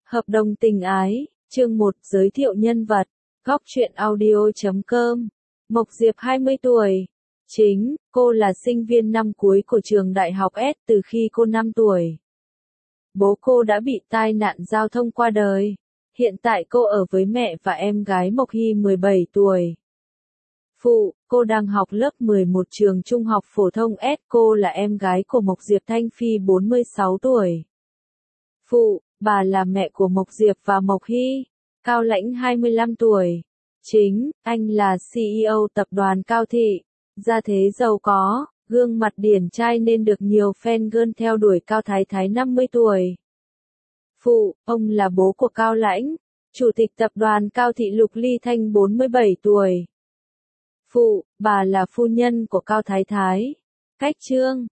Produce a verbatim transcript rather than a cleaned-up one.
Hợp đồng tình ái, chương một giới thiệu nhân vật, góc truyện audio chấm com. Mộc Diệp hai mươi tuổi. Chính, cô là sinh viên năm cuối của trường đại học S từ khi cô năm tuổi. Bố cô đã bị tai nạn giao thông qua đời. Hiện tại cô ở với mẹ và em gái Mộc Hy mười bảy tuổi. Phụ, cô đang học lớp mười một trường trung học phổ thông S. Cô là em gái của Mộc Diệp Thanh Phi bốn mươi sáu tuổi. Phụ, bà là mẹ của Mộc Diệp và Mộc Hy. Cao Lãnh hai mươi lăm tuổi. Chính, anh là xê e ô tập đoàn Cao Thị. Gia thế giàu có, gương mặt điển trai nên được nhiều fan girl theo đuổi. Cao Thái Thái năm mươi tuổi. Phụ, ông là bố của Cao Lãnh. Chủ tịch tập đoàn Cao Thị Lục Ly Thanh bốn mươi bảy tuổi. Phụ, bà là phu nhân của Cao Thái Thái. Cách chương